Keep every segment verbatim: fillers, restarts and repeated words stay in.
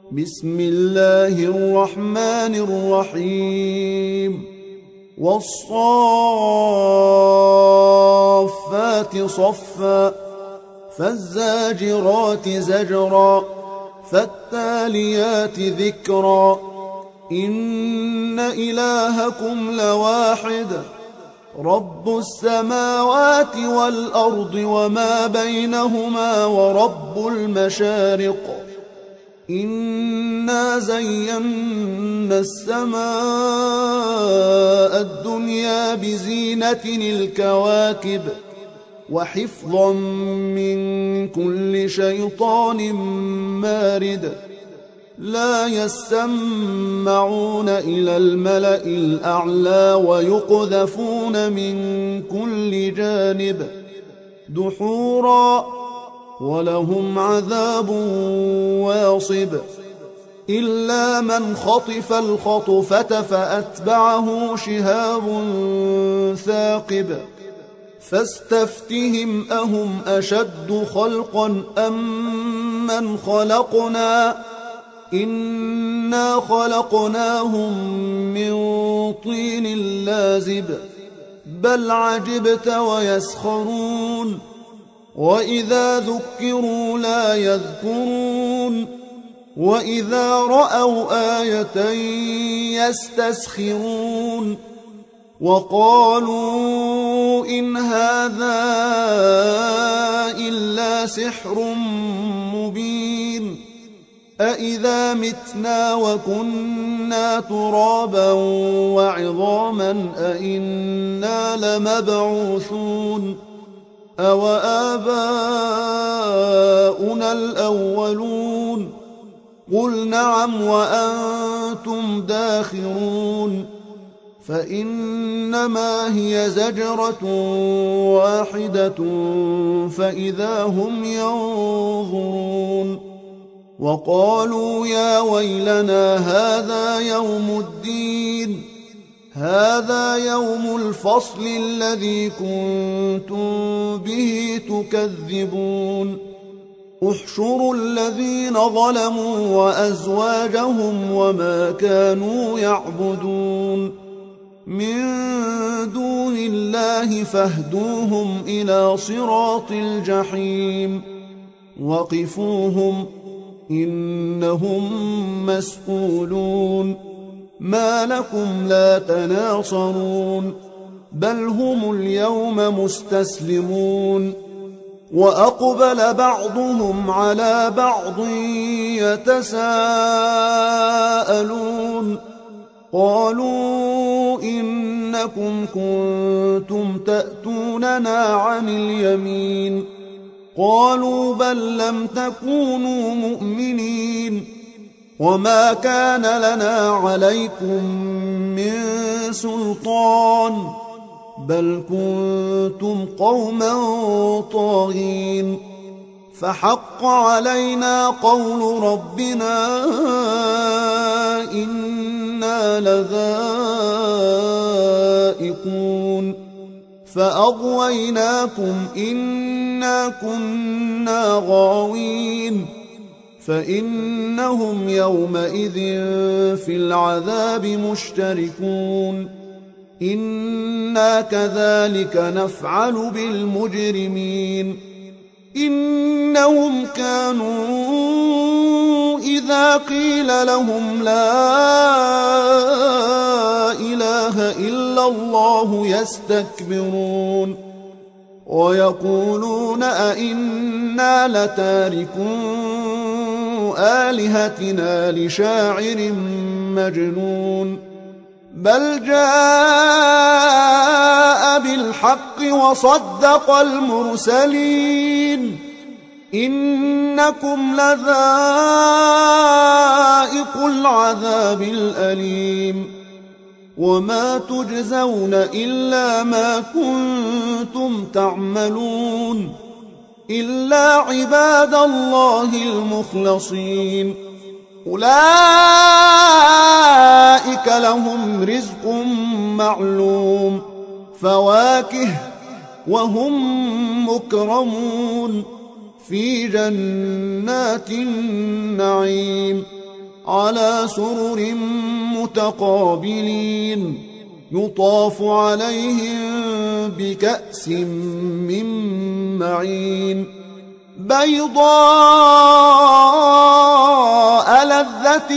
بسم الله الرحمن الرحيم والصافات صفا فالزاجرات زجرا فالتاليات ذكرا إن إلهكم لواحد رب السماوات والأرض وما بينهما ورب المشارق إنا زينا السماء الدنيا بزينة الكواكب وحفظا من كل شيطان مارد لا يسمعون إلى الملأ الأعلى ويقذفون من كل جانب دحورا ولهم عذاب واصب إلا من خطف الخطفة فأتبعه شهاب ثاقب فاستفتهم أهم أشد خلقا أم من خلقنا إنا خلقناهم من طين لازب بل عجبت ويسخرون وإذا ذكروا لا يذكرون وإذا رأوا آية يستسخرون وقالوا إن هذا إلا سحر مبين أإذا متنا وكنا ترابا وعظاما أإنا لمبعوثون أوآباؤنا الأولون قل نعم وأنتم داخرون فإنما هي زجرة واحدة فإذا هم ينظرون وقالوا يا ويلنا هذا يوم الدين هذا يوم الفصل الذي كنتم به تكذبون احشروا الذين ظلموا وأزواجهم وما كانوا يعبدون من دون الله فاهدوهم إلى صراط الجحيم وقفوهم إنهم مسئولون ما لكم لا تناصرون بل هم اليوم مستسلمون وأقبل بعضهم على بعض يتساءلون قالوا إنكم كنتم تأتوننا عن اليمين قالوا بل لم تكونوا مؤمنين وما كان لنا عليكم من سلطان بل كنتم قوما طاغين فحق علينا قول ربنا إنا لذائقون فأغويناكم إنا كنا غاوين فإنهم يومئذ في العذاب مشتركون إنا كذلك نفعل بالمجرمين إنهم كانوا إذا قيل لهم لا إله إلا الله يستكبرون ويقولون أئنا لتاركون آلهتنا لشاعر مجنون بل جاء بالحق وصدق المرسلين إنكم لذائق العذاب الأليم وما تجزون إلا ما كنتم تعملون إلا عباد الله المخلصين أولئك لهم رزق معلوم فواكه وهم مكرمون في جنات النعيم على سرر متقابلين يطاف عليهم بكأس من معين بيضاء لذة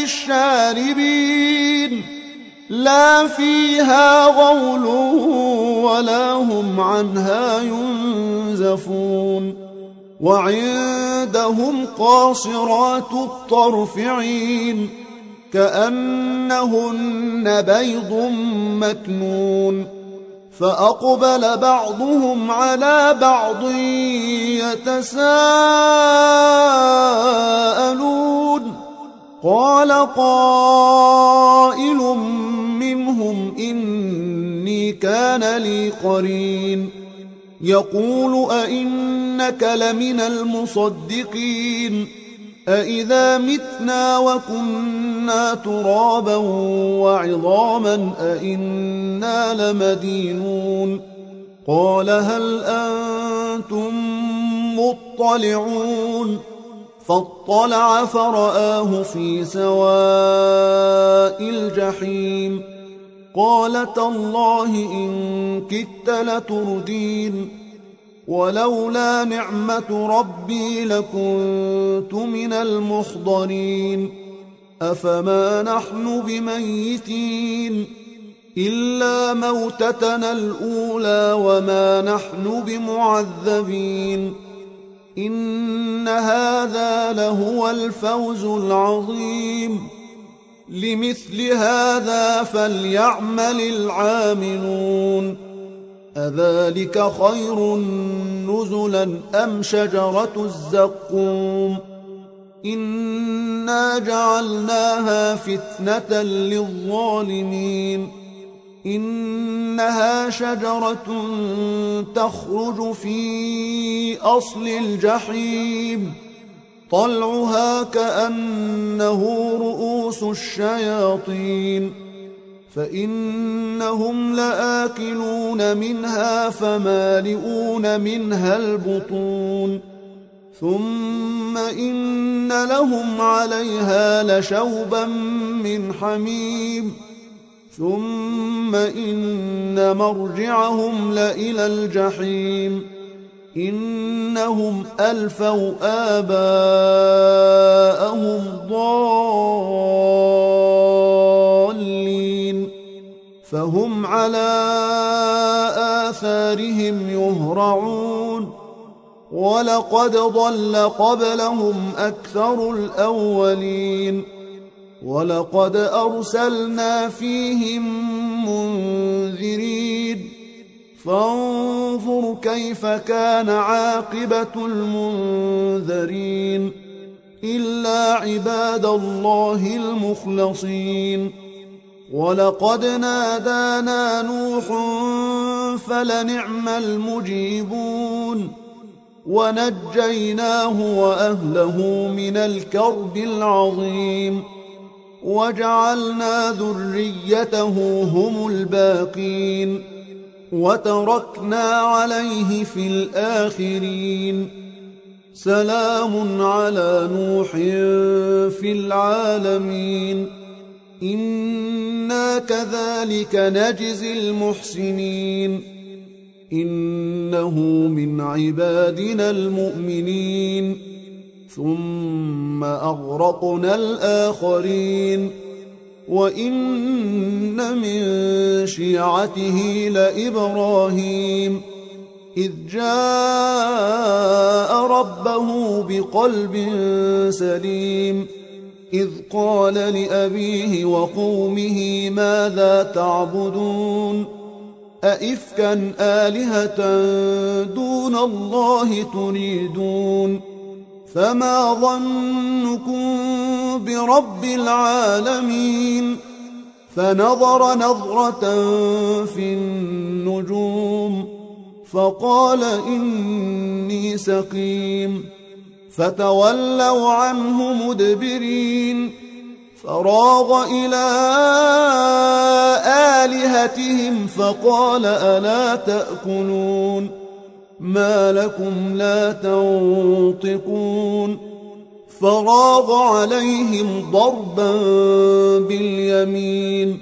للشاربين لا فيها غول ولا هم عنها ينزفون وعندهم قاصرات الطرف عين كأنهن بيض مكنون فأقبل بعضهم على بعض يتساءلون قال قائل منهم إني كان لي قرين يقول أئنك لمن المصدقين أئذا متنا وكنا ترابا وعظاما أئنا لمدينون قال هل أنتم مطلعون فاطلع فرآه في سواء الجحيم قال تالله إن كدت لتردين ولولا نعمة ربي لكنت من المحضرين أفما نحن بميتين إلا موتتنا الأولى وما نحن بمعذبين إن هذا لهو الفوز العظيم لمثل هذا فليعمل العاملون أذلك خير نزلا أم شجرة الزقوم إنا جعلناها فتنة للظالمين إنها شجرة تخرج في أصل الجحيم طلعها كأنه رؤوس الشياطين فإنهم لآكلون منها فمالئون منها البطون ثم إن لهم عليها لشوبا من حميم ثم إن مرجعهم لإلى الجحيم إنهم ألفوا آباءهم ضالين فهم على آثارهم يهرعون ولقد ضل قبلهم أكثر الأولين ولقد أرسلنا فيهم منذرين فانظر كيف كان عاقبة المنذرين إلا عباد الله المخلصين ولقد نادانا نوح فلنعم المجيبون ونجيناه وأهله من الكرب العظيم وجعلنا ذريته هم الباقين وتركنا عليه في الآخرين سلام على نوح في العالمين إنا كذلك نجزي المحسنين إنه من عبادنا المؤمنين ثم أغرقنا الآخرين وإن من شيعته لإبراهيم إذ جاء ربه بقلب سليم إذ قال لأبيه وقومه ماذا تعبدون أئفكا آلهة دون الله تريدون فما ظنكم برب العالمين فنظر نظرة في النجوم فقال إني سقيم فتولوا عنه مدبرين فراغ إلى آلهتهم فقال ألا تأكلون ما لكم لا تنطقون فراغ عليهم ضربا باليمين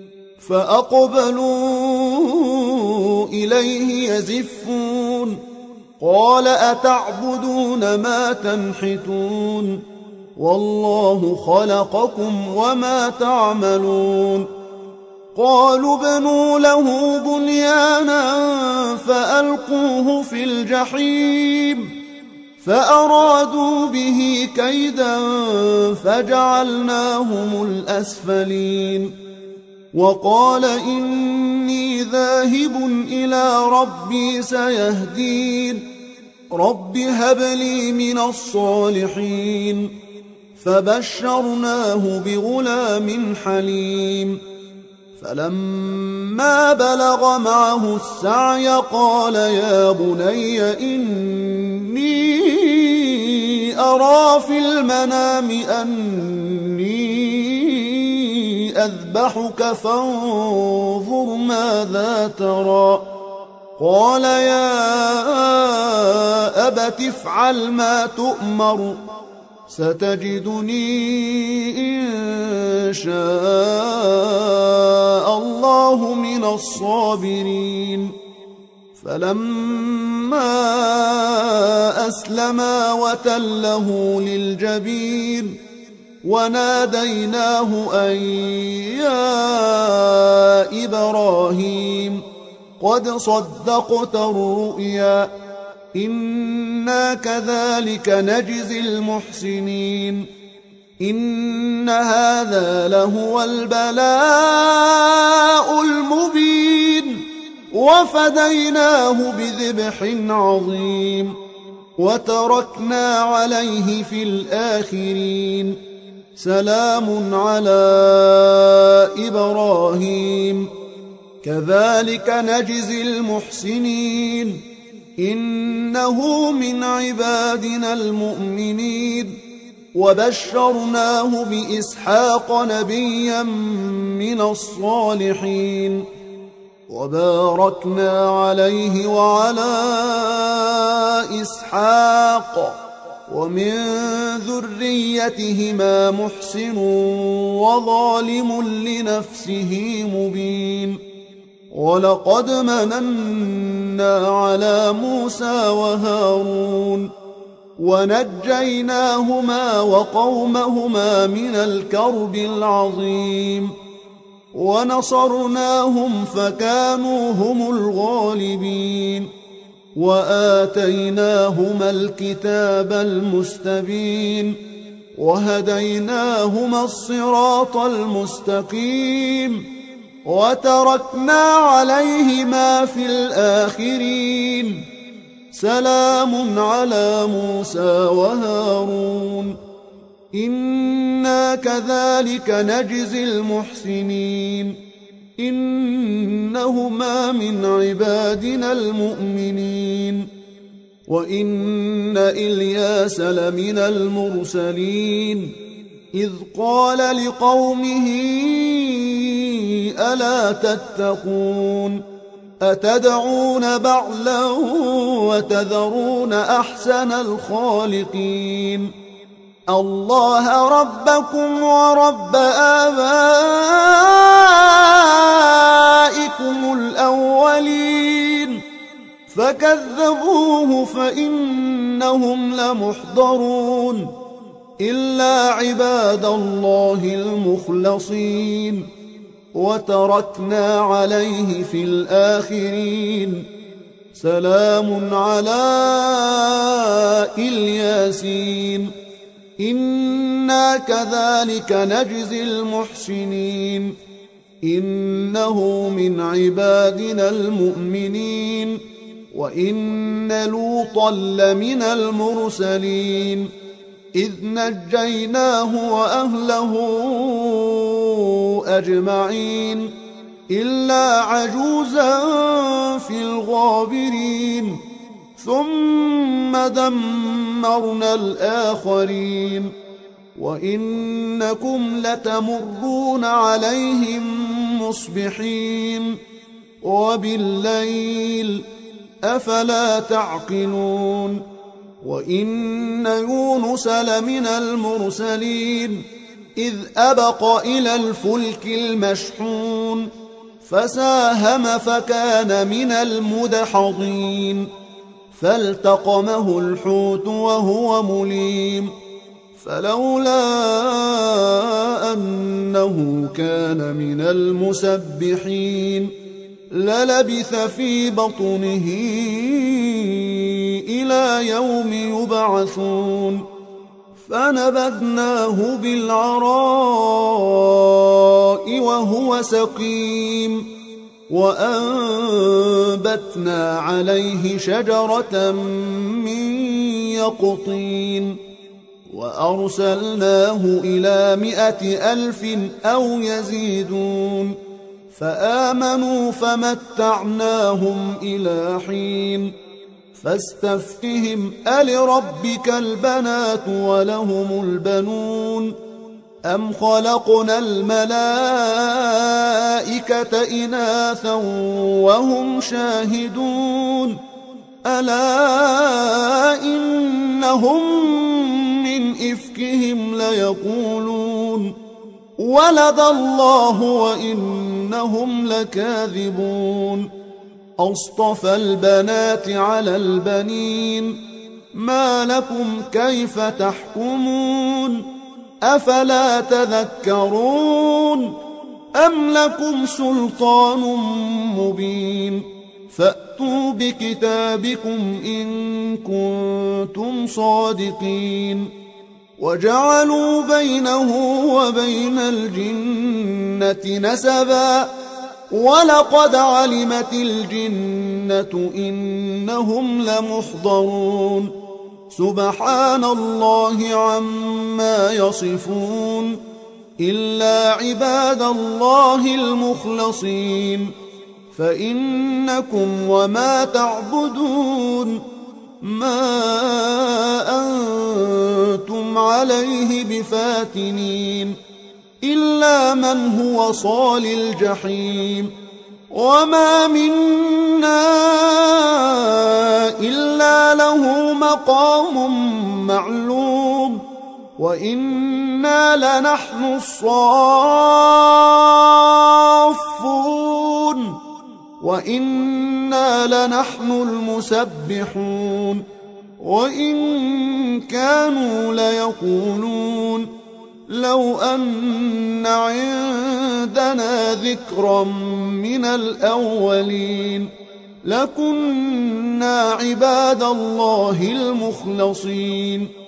فأقبلوا إليه يزفون قال أتعبدون ما تنحتون والله خلقكم وما تعملون قالوا بنوا له بنيانا فألقوه في الجحيم فأرادوا به كيدا فجعلناهم الأسفلين وقال إني ذاهب إلى ربي سيهدين رب هب لي من الصالحين فبشرناه بغلام حليم فلما بلغ معه السعي قال يا بني إني أرى في المنام أني أذبحك فانظر ماذا ترى قال يا أبت افعل ما تؤمر ستجدني إن شاء الله من الصابرين فلما أسلما وتله للجبين وناديناه أن يا إبراهيم قد صدقت الرؤيا إنا كذلك نجزي المحسنين إن هذا لهو البلاء المبين وفديناه بذبح عظيم وتركنا عليه في الآخرين سلام على إبراهيم كذلك نجزي المحسنين إنه من عبادنا المؤمنين وبشرناه بإسحاق نبيا من الصالحين وباركنا عليه وعلى إسحاق ومن ذريتهما محسن وظالم لنفسه مبين ولقد مننا على موسى وهارون ونجيناهما وقومهما من الكرب العظيم ونصرناهم فكانوا هم الغالبين وآتيناهما الكتاب المستبين وهديناهما الصراط المستقيم وتركنا عليهما في الآخرين سلام على موسى وهارون إنا كذلك نجزي المحسنين إنهما من عبادنا المؤمنين وإن إلياس لمن المرسلين إذ قال لقومه ألا تتقون أتدعون بعلا وتذرون أحسن الخالقين الله ربكم ورب آبائكم الأولين فكذبوه فإنهم لمحضرون إلا عباد الله المخلصين وتركنا عليه في الآخرين سلام على الياسين إنا كذلك نجزي المحسنين إنه من عبادنا المؤمنين وإن لوطا لمن المرسلين إذ نجيناه وأهله أجمعين إلا عجوزا في الغابرين ثم دمرنا الآخرين وإنكم لتمرون عليهم مصبحين وبالليل أفلا تعقلون وإن يونس لمن المرسلين إذ أبق إلى الفلك المشحون فساهم فكان من المدحضين فالتقمه الحوت وهو مليم فلولا أنه كان من المسبحين للبث في بطنه إلى يوم يبعثون فنبذناه بالعراء وهو سقيم وأنبتنا عليه شجرة من يقطين وأرسلناه إلى مائة ألف أو يزيدون فآمنوا فمتعناهم إلى حين فاستفتهم ألربك البنات ولهم البنون أم خلقنا الملائكة إناثا وهم شاهدون ألا إنهم من إفكهم ليقولون ولد الله وإنهم لكاذبون أصطفى البنات على البنين ما لكم كيف تحكمون أفلا تذكرون أم لكم سلطان مبين فأتوا بكتابكم إن كنتم صادقين وجعلوا بينه وبين الجنة نسبا ولقد علمت الجنة إنهم لمحضرون سبحان الله عما يصفون إلا عباد الله المخلصين فإنكم وما تعبدون ما أنتم عليه بفاتنين إلا من هو صال الجحيم وما منا إلا له مقام معلوم وإنا لنحن الصافون وإنا لنحن المسبحون وإن كانوا ليقولون لو أن عندنا ذكرا من الأولين لكنا عباد الله المخلصين